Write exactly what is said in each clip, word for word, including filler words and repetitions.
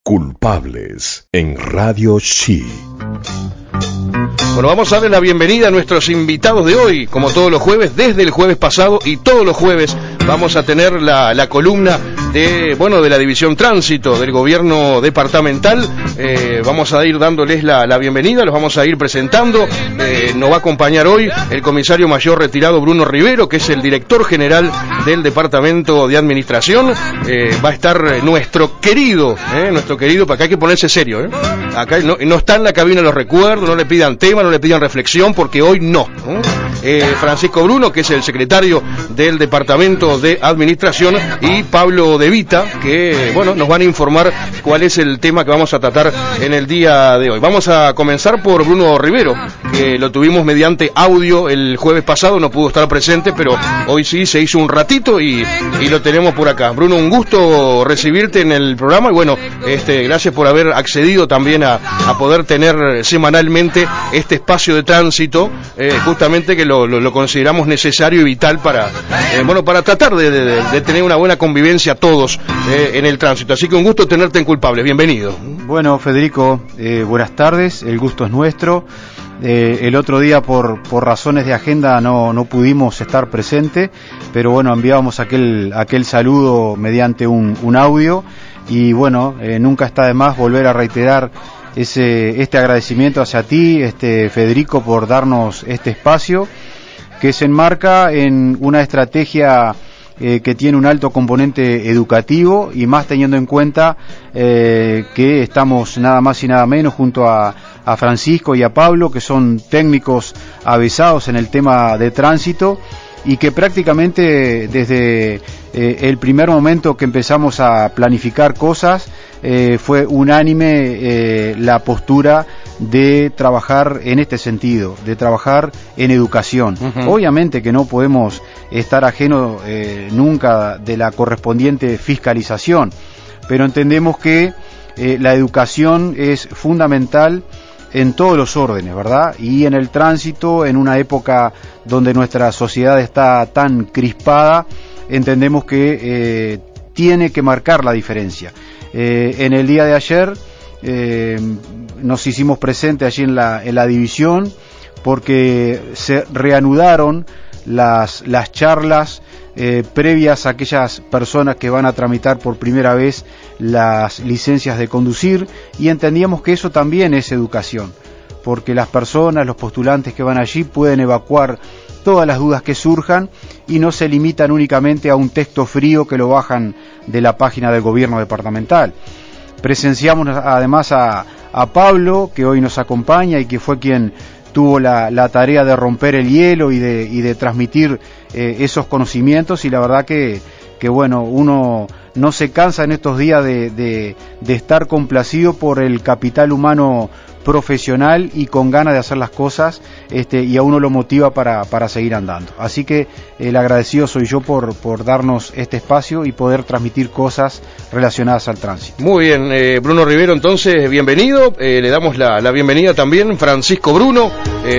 Culpables en Radio Chi. Bueno, vamos a darle la bienvenida a nuestros invitados de hoy, como todos los jueves, desde el jueves pasado y todos los jueves vamos a tener la, la columna de, bueno, de la División Tránsito del Gobierno Departamental. Eh, vamos a ir dándoles la, la bienvenida, los vamos a ir presentando. Eh, nos va a acompañar hoy el comisario mayor retirado Bruno Rivero, que es el director general del Departamento de Administración. Eh, va a estar nuestro querido, eh, nuestro querido, para acá hay que ponerse serio, eh. Acá no, no está en la cabina los recuerdos, no le pidan tema, no le pidan reflexión, porque hoy no. ¿eh? Eh, Francisco Bruno, que es el secretario del Departamento de Administración, y Pablo De Vita, que, bueno, nos van a informar cuál es el tema que vamos a tratar en el día de hoy. Vamos a comenzar por Bruno Rivero, que lo tuvimos mediante audio el jueves pasado, no pudo estar presente, pero hoy sí se hizo un ratito y, y lo tenemos por acá. Bruno, un gusto recibirte en el programa y bueno, este, gracias por haber accedido también a, a poder tener semanalmente este espacio de tránsito, eh, justamente que lo, lo, lo consideramos necesario y vital para, eh, bueno, para tratar de, de, de tener una buena convivencia todos eh, en el tránsito. Así que un gusto tenerte en Culpables, bienvenido. Bueno, Federico, eh, buenas tardes, el gusto es nuestro. Eh, el otro día por, por razones de agenda no, no pudimos estar presentes, pero bueno, enviábamos aquel, aquel saludo mediante un, un audio y bueno, eh, nunca está de más volver a reiterar ese, este agradecimiento hacia ti, este, Federico, por darnos este espacio que se enmarca en una estrategia eh, que tiene un alto componente educativo y más teniendo en cuenta eh, que estamos nada más y nada menos junto a, a Francisco y a Pablo, que son técnicos avesados en el tema de tránsito y que prácticamente desde eh, el primer momento que empezamos a planificar cosas eh, fue unánime eh, la postura de trabajar en este sentido, de trabajar en educación. Uh-huh. Obviamente que no podemos estar ajenos eh, nunca de la correspondiente fiscalización, pero entendemos que eh, la educación es fundamental en todos los órdenes, ¿verdad? Y en el tránsito, en una época donde nuestra sociedad está tan crispada, entendemos que eh, tiene que marcar la diferencia. Eh, en el día de ayer eh, nos hicimos presentes allí en la, en la división porque se reanudaron las, las charlas eh, previas a aquellas personas que van a tramitar por primera vez las licencias de conducir y entendíamos que eso también es educación, porque las personas, los postulantes que van allí pueden evacuar todas las dudas que surjan y no se limitan únicamente a un texto frío que lo bajan de la página del gobierno departamental. Presenciamos además a, a Pablo, que hoy nos acompaña y que fue quien tuvo la, la tarea de romper el hielo y de, y de transmitir eh, esos conocimientos y la verdad que, que bueno, uno no se cansa en estos días de, de, de estar complacido por el capital humano profesional y con ganas de hacer las cosas, este, y a uno lo motiva para, para seguir andando. Así que el agradecido soy yo por, por darnos este espacio y poder transmitir cosas relacionadas al tránsito. Muy bien, eh, Bruno Rivero, entonces, bienvenido. Eh, le damos la, la bienvenida también Francisco Bruno,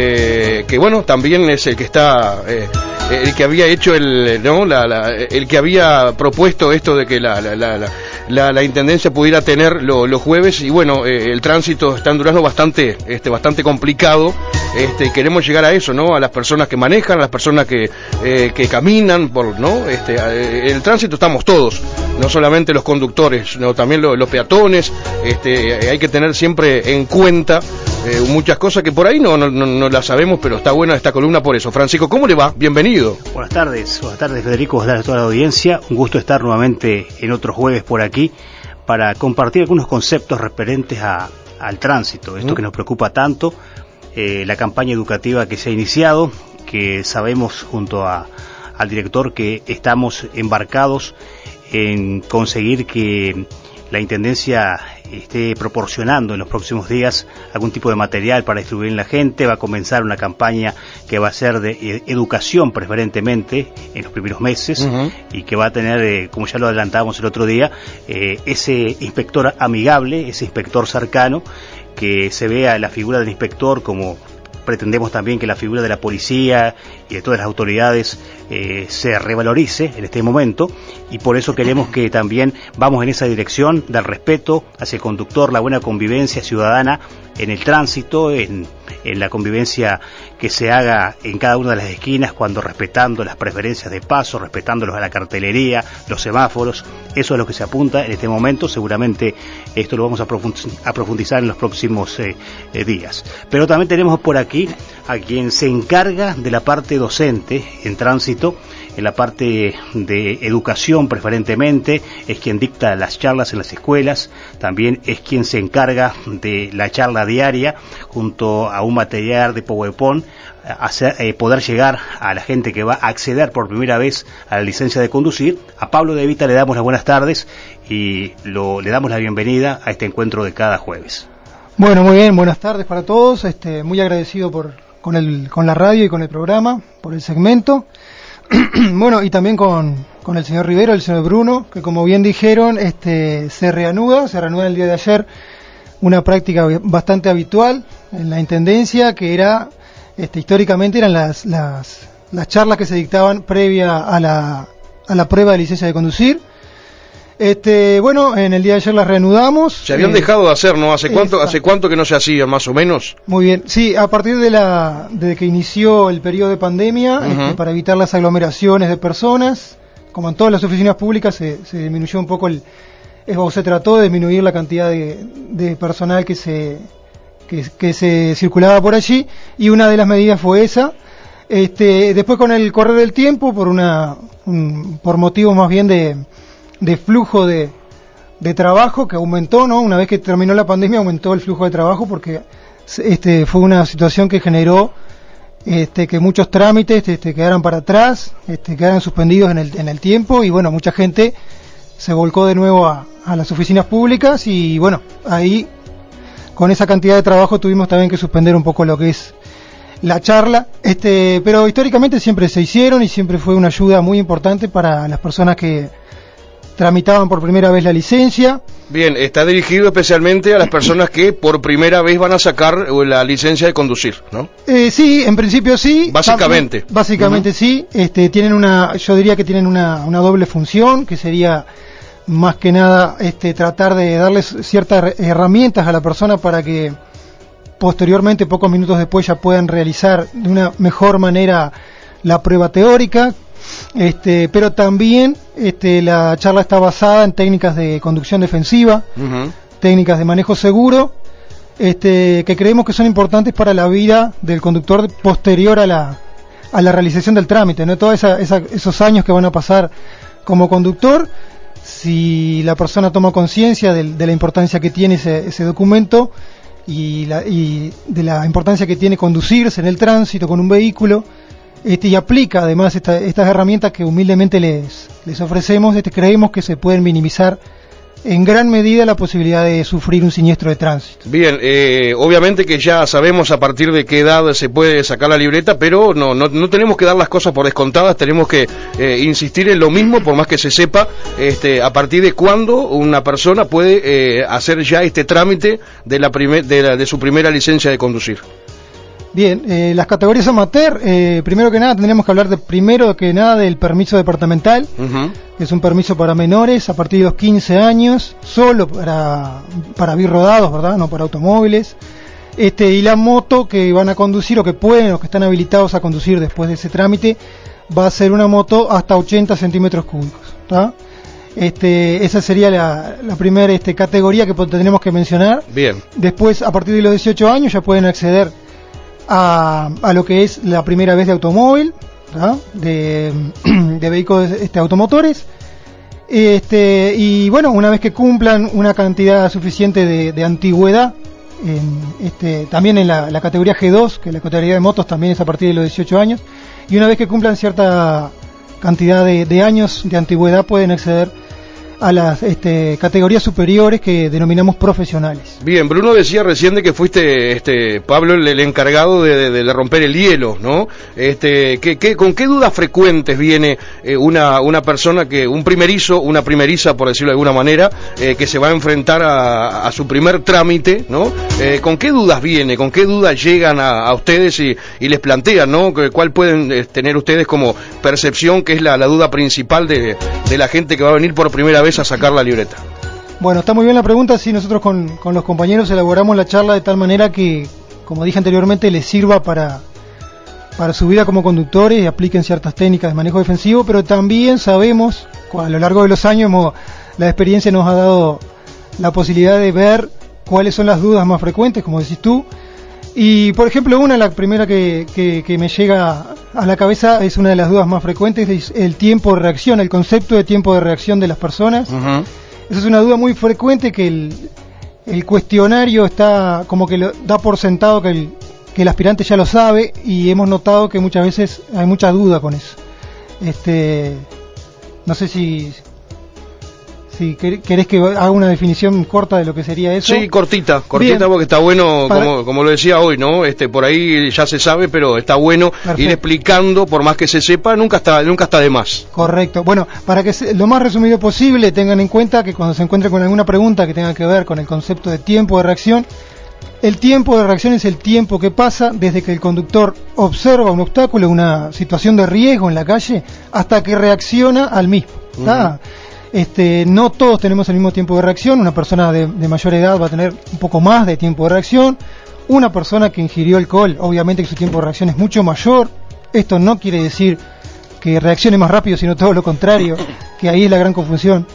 eh, que bueno, también es el que está... Eh, el que había hecho el no la, la, el que había propuesto esto de que la la, la, la, la intendencia pudiera tener lo, los jueves y bueno, eh, el tránsito está en Durazno bastante este bastante complicado, este queremos llegar a eso, no a las personas que manejan, a las personas que eh, que caminan por no este eh, el tránsito estamos todos, no solamente los conductores, no también los, los peatones, este hay que tener siempre en cuenta Eh, muchas cosas que por ahí no, no, no, no las sabemos, pero está buena esta columna por eso. Francisco, ¿cómo le va? Bienvenido. Buenas tardes, buenas tardes Federico, buenas tardes a toda la audiencia. Un gusto estar nuevamente en otro jueves por aquí para compartir algunos conceptos referentes a, al tránsito, esto ¿Mm? que nos preocupa tanto, eh, la campaña educativa que se ha iniciado, que sabemos junto a, al director que estamos embarcados en conseguir que la Intendencia esté proporcionando en los próximos días algún tipo de material para distribuir en la gente. Va a comenzar una campaña que va a ser de educación preferentemente en los primeros meses, uh-huh. y que va a tener, eh, como ya lo adelantábamos el otro día, eh, ese inspector amigable, ese inspector cercano, que se vea la figura del inspector como pretendemos también que la figura de la policía y de todas las autoridades eh, se revalorice en este momento, y por eso queremos que también vamos en esa dirección del respeto hacia el conductor, la buena convivencia ciudadana en el tránsito, en, en la convivencia que se haga en cada una de las esquinas, cuando respetando las preferencias de paso, respetándolos a la cartelería, los semáforos. Eso es lo que se apunta en este momento. Seguramente esto lo vamos a profundizar en los próximos eh, eh, días. Pero también tenemos por aquí a quien se encarga de la parte docente en tránsito, en la parte de educación preferentemente, es quien dicta las charlas en las escuelas, también es quien se encarga de la charla diaria junto a un material de PowerPoint, hacer, eh, poder llegar a la gente que va a acceder por primera vez a la licencia de conducir. A Pablo De Vita le damos las buenas tardes y lo, le damos la bienvenida a este encuentro de cada jueves. Bueno, muy bien, buenas tardes para todos, este, muy agradecido por, con, el, con la radio y con el programa, por el segmento. Bueno, y también con, con el señor Rivero, el señor Bruno, que como bien dijeron, este, se reanuda, se reanuda el día de ayer una práctica bastante habitual en la Intendencia, que era, este, históricamente eran las, las, las charlas que se dictaban previa a la, a la prueba de licencia de conducir. Este, bueno, en el día de ayer las reanudamos. Se habían eh, dejado de hacer, ¿no? ¿Hace cuánto, hace cuánto que no se hacía, más o menos? Muy bien, sí, a partir de la de que inició el periodo de pandemia, uh-huh. este, para evitar las aglomeraciones de personas, como en todas las oficinas públicas, se, se disminuyó un poco el, o se trató de disminuir la cantidad de, de personal que se que, que se circulaba por allí, y una de las medidas fue esa. Este, después, con el correr del tiempo, por una un, por motivos más bien de de flujo de, de trabajo que aumentó, ¿no? Una vez que terminó la pandemia aumentó el flujo de trabajo, porque este fue una situación que generó este que muchos trámites este quedaran para atrás, este quedaran suspendidos en el en el tiempo, y bueno, mucha gente se volcó de nuevo a, a las oficinas públicas, y bueno, ahí con esa cantidad de trabajo tuvimos también que suspender un poco lo que es la charla, este pero históricamente siempre se hicieron y siempre fue una ayuda muy importante para las personas que tramitaban por primera vez la licencia. Bien, está dirigido especialmente a las personas que por primera vez van a sacar la licencia de conducir, ¿no? Eh, sí, en principio sí. Básicamente. Básicamente uh-huh. sí. Este, tienen una, yo diría que tienen una, una doble función, que sería más que nada este, tratar de darles ciertas herramientas a la persona para que posteriormente, pocos minutos después, ya puedan realizar de una mejor manera la prueba teórica. Este, pero también este, la charla está basada en técnicas de conducción defensiva, uh-huh. técnicas de manejo seguro, este, que creemos que son importantes para la vida del conductor posterior a la, a la realización del trámite, ¿no? Todos esa, esa, esos años que van a pasar como conductor, si la persona toma conciencia de, de la importancia que tiene ese, ese documento y, la, y de la importancia que tiene conducirse en el tránsito con un vehículo, Este, y aplica además esta, estas herramientas que humildemente les, les ofrecemos, este, creemos que se pueden minimizar en gran medida la posibilidad de sufrir un siniestro de tránsito. Bien, eh, obviamente que ya sabemos a partir de qué edad se puede sacar la libreta, pero no, no, no tenemos que dar las cosas por descontadas, tenemos que eh, insistir en lo mismo, por más que se sepa este, a partir de cuándo una persona puede eh, hacer ya este trámite de, la primer, de, la, de su primera licencia de conducir. Bien, eh, las categorías amateur, eh, primero que nada tendríamos que hablar de primero que nada del permiso departamental, uh-huh. que es un permiso para menores a partir de los quince años, solo para para birrodados, ¿verdad? No para automóviles. Este, y la moto que van a conducir o que pueden o que están habilitados a conducir después de ese trámite va a ser una moto hasta ochenta centímetros cúbicos, ¿está? Este, esa sería la, la primera este, categoría que tendremos que mencionar. Bien. Después, a partir de los dieciocho años ya pueden acceder A, a lo que es la primera vez de automóvil, ¿tá? de, de vehículos este, automotores, este, y bueno, una vez que cumplan una cantidad suficiente de, de antigüedad, en, este, también en la, la categoría G dos, que la categoría de motos también es a partir de los dieciocho años, y una vez que cumplan cierta cantidad de, de años de antigüedad pueden acceder a las este, categorías superiores que denominamos profesionales. Bien, Bruno decía recién de que fuiste, este, Pablo, el, el encargado de, de, de romper el hielo, ¿no? Este, ¿qué, qué, ¿Con qué dudas frecuentes viene eh, una, una persona, que un primerizo, una primeriza, por decirlo de alguna manera, eh, que se va a enfrentar a, a su primer trámite, ¿no? Eh, ¿Con qué dudas viene? ¿Con qué dudas llegan a, a ustedes y, y les plantean, ¿no? ¿Cuál pueden eh, tener ustedes como percepción, que es la, la duda principal de, de la gente que va a venir por primera vez a sacar la libreta? Bueno, está muy bien la pregunta. Sí, nosotros con, con los compañeros elaboramos la charla de tal manera que, como dije anteriormente, les sirva para, para su vida como conductores y apliquen ciertas técnicas de manejo defensivo, pero también sabemos, a lo largo de los años, hemos, la experiencia nos ha dado la posibilidad de ver cuáles son las dudas más frecuentes, como decís tú. Y, por ejemplo, una, la primera que, que, que me llega a la cabeza, es una de las dudas más frecuentes, es el tiempo de reacción, el concepto de tiempo de reacción de las personas. Uh-huh. Esa es una duda muy frecuente, que el, el cuestionario está como que lo, da por sentado que el, que el aspirante ya lo sabe, y hemos notado que muchas veces hay mucha duda con eso. Este, no sé si... Si querés que haga una definición corta de lo que sería eso. Sí, cortita, cortita. Bien. Porque está bueno, Para... como, como lo decía hoy, ¿no? Este, por ahí ya se sabe, pero está bueno. Perfecto. Ir explicando, por más que se sepa, nunca está, nunca está de más. Correcto. Bueno, para que se, lo más resumido posible, tengan en cuenta que cuando se encuentren con alguna pregunta que tenga que ver con el concepto de tiempo de reacción, el tiempo de reacción es el tiempo que pasa desde que el conductor observa un obstáculo, una situación de riesgo en la calle, hasta que reacciona al mismo. ¿Está? Uh-huh. Este, no todos tenemos el mismo tiempo de reacción. Una persona de, de mayor edad va a tener un poco más de tiempo de reacción. Una persona que ingirió alcohol, obviamente que su tiempo de reacción es mucho mayor. Esto no quiere decir que reaccione más rápido, sino todo lo contrario, que ahí es la gran confusión.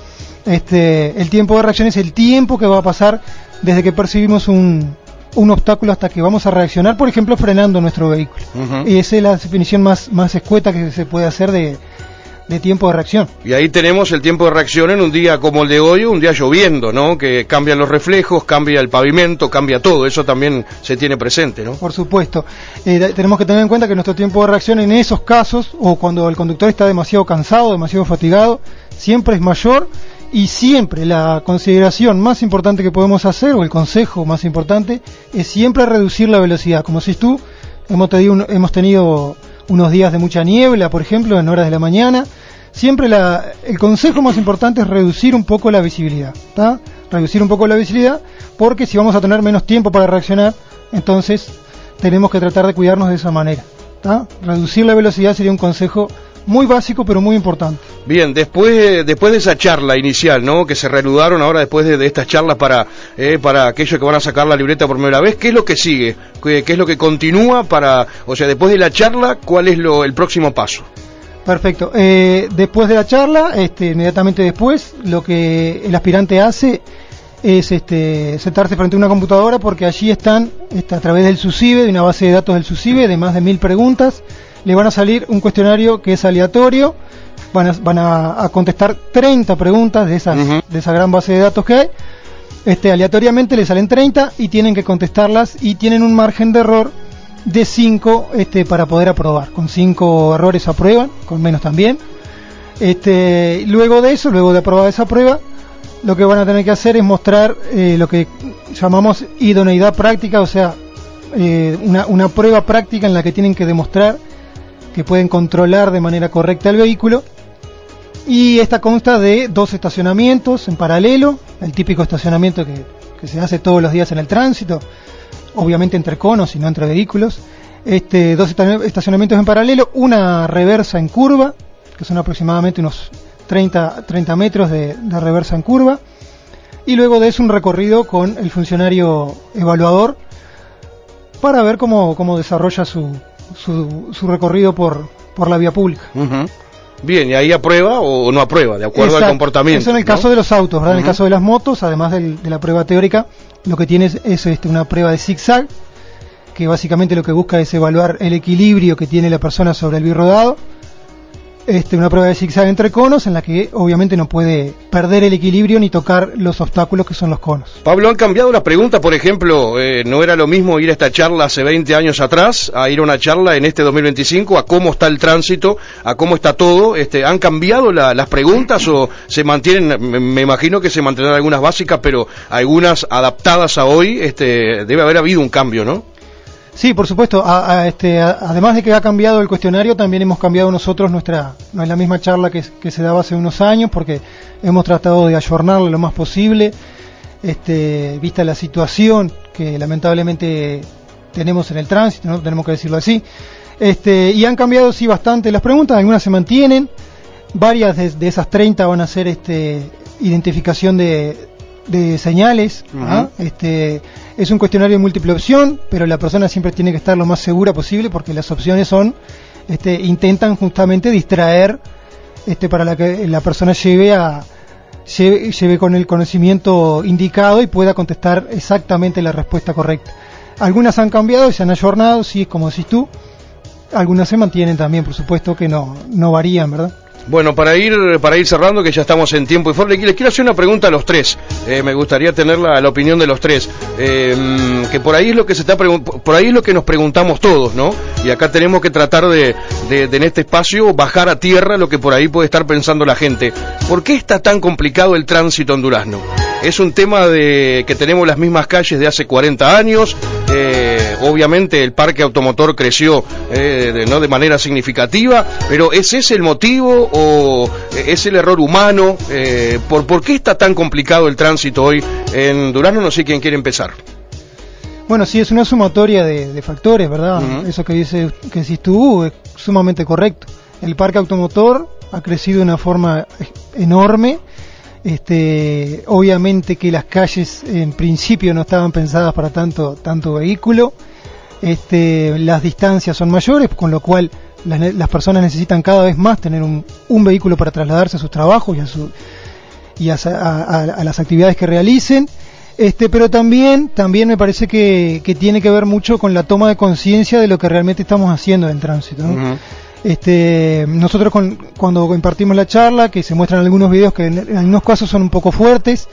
Este, el tiempo de reacción es el tiempo que va a pasar desde que percibimos un, un obstáculo hasta que vamos a reaccionar, por ejemplo, frenando nuestro vehículo. Uh-huh. Y esa es la definición más, más escueta que se puede hacer de de tiempo de reacción. Y ahí tenemos el tiempo de reacción en un día como el de hoy, un día lloviendo, ¿no? Que cambian los reflejos, cambia el pavimento, cambia todo, eso también se tiene presente, ¿no? Por supuesto. Eh, tenemos que tener en cuenta que nuestro tiempo de reacción en esos casos, o cuando el conductor está demasiado cansado, demasiado fatigado, siempre es mayor, y siempre la consideración más importante que podemos hacer, o el consejo más importante, es siempre reducir la velocidad. Como decís tú, hemos tenido, hemos tenido unos días de mucha niebla, por ejemplo, en horas de la mañana. Siempre la, el consejo más importante es reducir un poco la visibilidad, ¿tá? Reducir un poco la visibilidad, porque si vamos a tener menos tiempo para reaccionar, entonces tenemos que tratar de cuidarnos de esa manera, ¿tá? Reducir la velocidad sería un consejo muy básico, pero muy importante. Bien, después después de esa charla inicial, ¿no? Que se reanudaron ahora después de, de estas charlas para eh, para aquellos que van a sacar la libreta por primera vez, ¿qué es lo que sigue? ¿Qué, qué es lo que continúa para, o sea, después de la charla, cuál es lo el próximo paso? Perfecto. Eh, después de la charla, este, inmediatamente después, lo que el aspirante hace es este, sentarse frente a una computadora, porque allí están, está a través del SUSIBE, de una base de datos del SUSIBE, de más de mil preguntas. Le van a salir un cuestionario que es aleatorio, van a, van a, a contestar treinta preguntas de esas, uh-huh. de esa gran base de datos que hay. Este, aleatoriamente le salen treinta y tienen que contestarlas, y tienen un margen de error de cinco este, para poder aprobar. Con cinco errores aprueban, con menos también. Este, luego de eso, luego de aprobar esa prueba, lo que van a tener que hacer es mostrar eh, lo que llamamos idoneidad práctica, o sea, eh, una, una prueba práctica en la que tienen que demostrar que pueden controlar de manera correcta el vehículo. Y esta consta de dos estacionamientos en paralelo, el típico estacionamiento que, que se hace todos los días en el tránsito, obviamente entre conos y no entre vehículos. Este, dos estacionamientos en paralelo, una reversa en curva, que son aproximadamente unos treinta, treinta metros de, de reversa en curva, y luego de eso un recorrido con el funcionario evaluador para ver cómo, cómo desarrolla su, su, su recorrido por, por la vía pública. Uh-huh. Bien, ¿y ahí aprueba o no aprueba, de acuerdo Exacto. al comportamiento? Eso en el ¿no? caso de los autos, ¿verdad? Uh-huh. En el caso de las motos, además del, de la prueba teórica, lo que tiene es, es este, una prueba de zigzag, que básicamente lo que busca es evaluar el equilibrio que tiene la persona sobre el birrodado. este, una prueba de zigzag entre conos en la que obviamente no puede perder el equilibrio ni tocar los obstáculos que son los conos. Pablo, han cambiado las preguntas, por ejemplo, eh, no era lo mismo ir a esta charla hace veinte años atrás, a ir a una charla en este dos mil veinticinco, a cómo está el tránsito, a cómo está todo. Este, ¿han cambiado la, las preguntas o se mantienen? Me, me imagino que se mantendrán algunas básicas, pero algunas adaptadas a hoy. Este, debe haber habido un cambio, ¿no? Sí, por supuesto. A, a, este, a, además de que ha cambiado el cuestionario, también hemos cambiado nosotros nuestra, no es la misma charla que, que se daba hace unos años, porque hemos tratado de ayornarla lo más posible, este, vista la situación que lamentablemente tenemos en el tránsito, ¿no? Tenemos que decirlo así. Este, y han cambiado sí bastante las preguntas, algunas se mantienen, varias de, de esas treinta van a ser este, identificación de, de señales, uh-huh. ¿Ah? Este, es un cuestionario de múltiple opción, pero la persona siempre tiene que estar lo más segura posible porque las opciones son, este, intentan justamente distraer, este, para la que la persona lleve a lleve, lleve con el conocimiento indicado y pueda contestar exactamente la respuesta correcta. Algunas han cambiado y se han ayornado, sí, como decís tú. Algunas se mantienen también, por supuesto que no, no varían, ¿verdad? Bueno, para ir para ir cerrando, que ya estamos en tiempo y forma, les quiero hacer una pregunta a los tres. Eh, me gustaría tener la, la opinión de los tres. Eh, que por ahí es lo que se está por ahí es lo que nos preguntamos todos, ¿no? Y acá tenemos que tratar de, de, de en este espacio bajar a tierra lo que por ahí puede estar pensando la gente. ¿Por qué está tan complicado el tránsito en Durazno? Es un tema de que tenemos las mismas calles de hace cuarenta años. Eh, obviamente el parque automotor creció eh, de, no de manera significativa, pero ¿es ese el motivo o es el error humano? Eh, ¿por, ¿Por qué está tan complicado el tránsito hoy en Durazno? No sé quién quiere empezar. Bueno, sí, es una sumatoria de, de factores, ¿verdad? Uh-huh. Eso que dice que decís tú es sumamente correcto. El parque automotor ha crecido de una forma enorme. Este, obviamente que las calles en principio no estaban pensadas para tanto tanto vehículo. Este, las distancias son mayores, con lo cual las, las personas necesitan cada vez más tener un, un vehículo para trasladarse a sus trabajos y a, su, y a, a, a las actividades que realicen. Este, pero también también me parece que, que tiene que ver mucho con la toma de conciencia de lo que realmente estamos haciendo en el tránsito, ¿no? Uh-huh. Este, nosotros con, cuando impartimos la charla, que se muestran algunos videos que en, en algunos casos son un poco fuertes,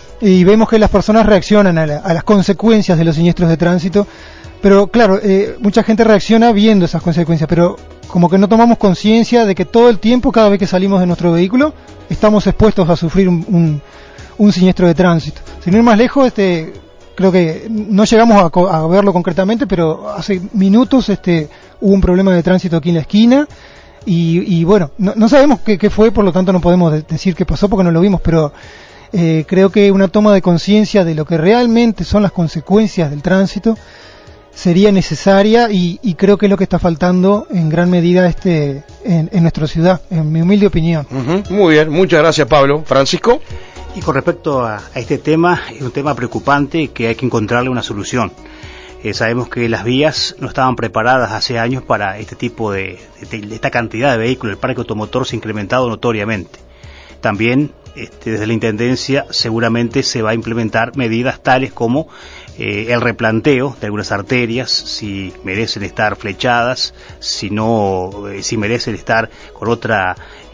y vemos que las personas reaccionan a, la, a las consecuencias de los siniestros de tránsito, pero claro, eh, mucha gente reacciona viendo esas consecuencias, pero como que no tomamos conciencia de que todo el tiempo, cada vez que salimos de nuestro vehículo, estamos expuestos a sufrir un, un, un siniestro de tránsito. Sin ir más lejos, este, creo que no llegamos a, a verlo concretamente, pero hace minutos este, hubo un problema de tránsito aquí en la esquina y, y bueno, no, no sabemos qué, qué fue, por lo tanto no podemos de, decir qué pasó porque no lo vimos, pero eh, creo que una toma de conciencia de lo que realmente son las consecuencias del tránsito sería necesaria y, y creo que es lo que está faltando en gran medida este en, en nuestra ciudad, en mi humilde opinión. Uh-huh. Muy bien, muchas gracias, Pablo. Francisco. Y con respecto a, a este tema, es un tema preocupante que hay que encontrarle una solución. Eh, sabemos que las vías no estaban preparadas hace años para este tipo de, de, de esta cantidad de vehículos. El parque automotor se ha incrementado notoriamente. También este, desde la Intendencia seguramente se va a implementar medidas tales como eh, el replanteo de algunas arterias, si merecen estar flechadas, si no, eh, si merecen estar con otra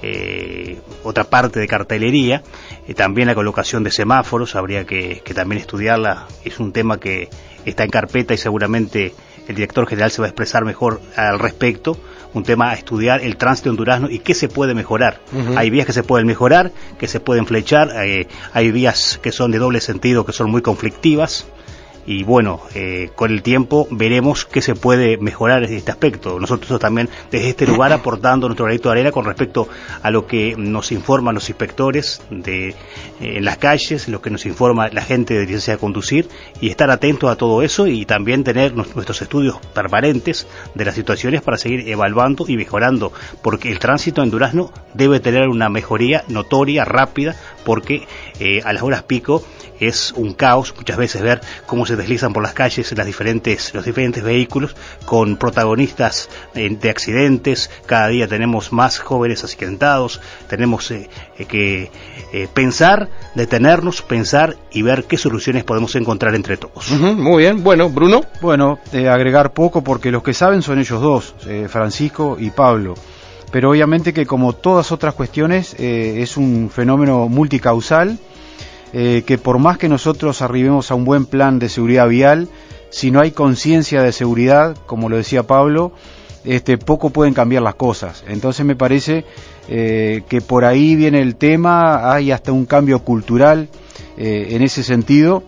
eh, otra parte de cartelería. Eh, también la colocación de semáforos habría que, que también estudiarla. Es un tema que está en carpeta y seguramente el director general se va a expresar mejor al respecto. Un tema a estudiar, el tránsito en Durazno y qué se puede mejorar. Uh-huh. Hay vías que se pueden mejorar, que se pueden flechar, eh, hay vías que son de doble sentido, que son muy conflictivas. Y bueno, eh, con el tiempo veremos qué se puede mejorar en este aspecto. Nosotros también desde este lugar aportando nuestro granito de arena con respecto a lo que nos informan los inspectores de eh, en las calles, lo que nos informa la gente de licencia de conducir, y estar atentos a todo eso y también tener nuestros estudios permanentes de las situaciones para seguir evaluando y mejorando, porque el tránsito en Durazno debe tener una mejoría notoria, rápida, porque eh, a las horas pico es un caos muchas veces ver cómo se deslizan por las calles las diferentes, los diferentes vehículos con protagonistas eh, de accidentes. Cada día tenemos más jóvenes accidentados. Tenemos eh, eh, que eh, pensar, detenernos, pensar y ver qué soluciones podemos encontrar entre todos. Uh-huh, muy bien. Bueno, Bruno. Bueno, eh, agregar poco porque los que saben son ellos dos, eh, Francisco y Pablo. pero obviamente que como todas otras cuestiones eh, es un fenómeno multicausal, eh, que por más que nosotros arribemos a un buen plan de seguridad vial, si no hay conciencia de seguridad, como lo decía Pablo, este, poco pueden cambiar las cosas. Entonces me parece eh, que por ahí viene el tema, hay hasta un cambio cultural eh, en ese sentido,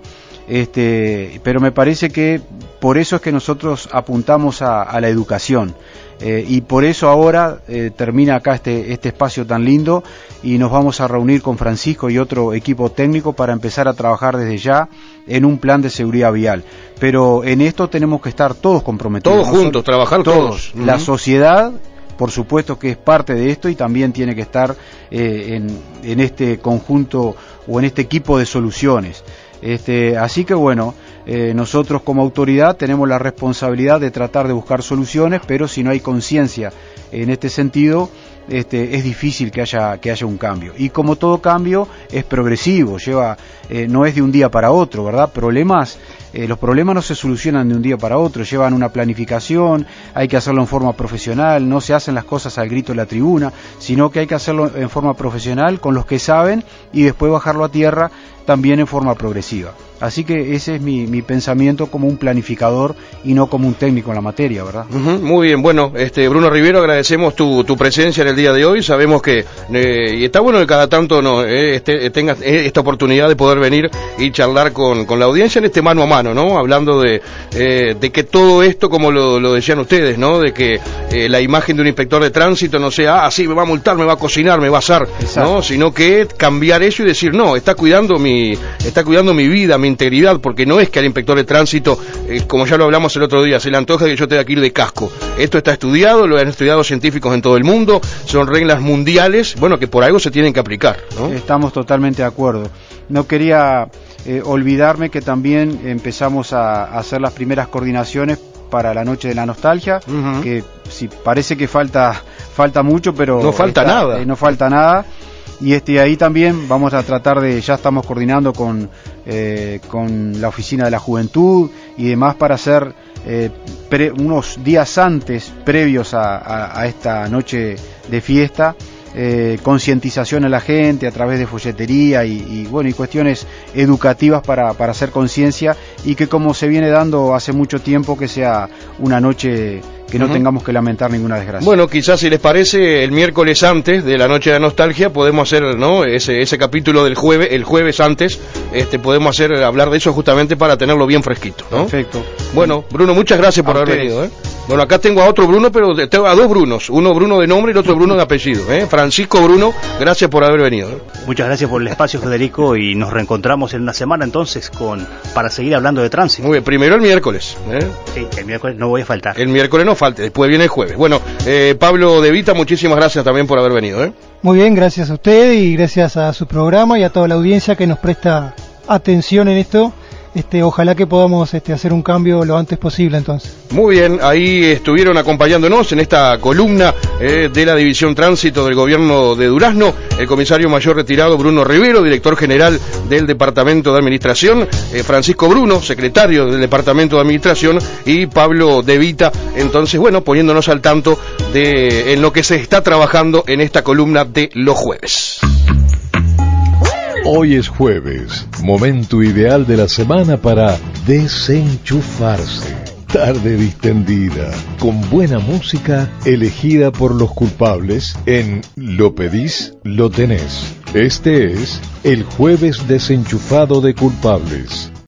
este, pero me parece que por eso es que nosotros apuntamos a, a la educación. Eh, y por eso ahora eh, termina acá este, este espacio tan lindo y nos vamos a reunir con Francisco y otro equipo técnico para empezar a trabajar desde ya en un plan de seguridad vial. Pero en esto tenemos que estar todos comprometidos. Todos juntos, trabajar todos. todos. La uh-huh. sociedad, por supuesto que es parte de esto y también tiene que estar eh, en, en este conjunto o en este equipo de soluciones. Este, así que bueno, eh, nosotros como autoridad tenemos la responsabilidad de tratar de buscar soluciones, pero si no hay conciencia en este sentido, este, es difícil que haya, que haya un cambio. Y como todo cambio es progresivo, lleva, eh, no es de un día para otro, ¿verdad? Problemas, eh, los problemas no se solucionan de un día para otro, llevan una planificación, hay que hacerlo en forma profesional, no se hacen las cosas al grito de la tribuna, sino que hay que hacerlo en forma profesional con los que saben y después bajarlo a tierra también en forma progresiva. Así que ese es mi, mi pensamiento como un planificador y no como un técnico en la materia, ¿verdad? Uh-huh, muy bien, bueno, este Bruno Rivero, agradecemos tu, tu presencia en el día de hoy, sabemos que, eh, y está bueno que cada tanto no, eh, este, tengas eh, esta oportunidad de poder venir y charlar con, con la audiencia en este mano a mano, ¿no? Hablando de, eh, de que todo esto, como lo, lo decían ustedes, ¿no? De que eh, la imagen de un inspector de tránsito no sea, ah, sí, me va a multar, me va a cocinar, me va a asar, ¿no? Sino que cambiar eso y decir, no, está cuidando mi, está cuidando mi vida, mi integridad, porque no es que al inspector de tránsito, eh, como ya lo hablamos el otro día, se le antoja que yo tenga que ir de casco. Esto está estudiado, lo han estudiado científicos en todo el mundo, son reglas mundiales, bueno, que por algo se tienen que aplicar, ¿no? Estamos totalmente de acuerdo. No quería eh, olvidarme que también empezamos a, a hacer las primeras coordinaciones para la noche de la nostalgia, uh-huh. que sí, parece que falta falta mucho, pero no falta está, nada. Eh, no falta nada. Y este ahí también vamos a tratar de, ya estamos coordinando con eh, con la oficina de la juventud y demás para hacer eh, pre, unos días antes, previos a, a, a esta noche de fiesta, eh, concientización a la gente a través de folletería y, y bueno y cuestiones educativas para, para hacer conciencia y que como se viene dando hace mucho tiempo que sea una noche que no uh-huh. tengamos que lamentar ninguna desgracia. Bueno, quizás si les parece, el miércoles antes de la noche de la nostalgia podemos hacer, ¿no? Ese ese capítulo del jueves, el jueves antes, este podemos hacer hablar de eso justamente para tenerlo bien fresquito, ¿no? Perfecto. Bueno, Bruno, muchas gracias por haber venido, ¿eh? Bueno, acá tengo a otro Bruno, pero tengo a dos Brunos, uno Bruno de nombre y el otro Bruno de apellido, ¿eh? Francisco Bruno, gracias por haber venido, ¿eh? Muchas gracias por el espacio, Federico, y nos reencontramos en una semana entonces con para seguir hablando de tránsito. Muy bien, primero el miércoles, ¿eh? Sí, el miércoles no voy a faltar. El miércoles no falte, después viene el jueves. Bueno, eh, Pablo De Vita, muchísimas gracias también por haber venido, ¿eh? Muy bien, gracias a usted y gracias a su programa y a toda la audiencia que nos presta atención en esto. Este, ojalá que podamos este, hacer un cambio lo antes posible entonces. Muy bien, ahí estuvieron acompañándonos en esta columna eh, de la División Tránsito del Gobierno de Durazno, el comisario mayor retirado Bruno Rivero, director general del Departamento de Administración, eh, Francisco Bruno, secretario del Departamento de Administración, y Pablo De Vita, entonces, bueno, poniéndonos al tanto de en lo que se está trabajando en esta columna de los jueves. Hoy es jueves, momento ideal de la semana para desenchufarse. Tarde distendida, con buena música elegida por los culpables en Lo Pedís, Lo Tenés. Este es el jueves desenchufado de culpables.